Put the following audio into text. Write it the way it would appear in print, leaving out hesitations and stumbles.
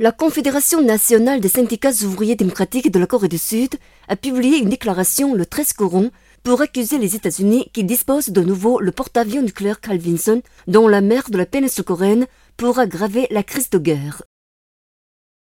La Confédération nationale des syndicats ouvriers démocratiques de la Corée du Sud a publié une déclaration le 13 courant pour accuser les États-Unis qui disposent de nouveau le porte-avions nucléaire Carl Vinson dans la mer de la péninsule coréenne pour aggraver la crise de guerre.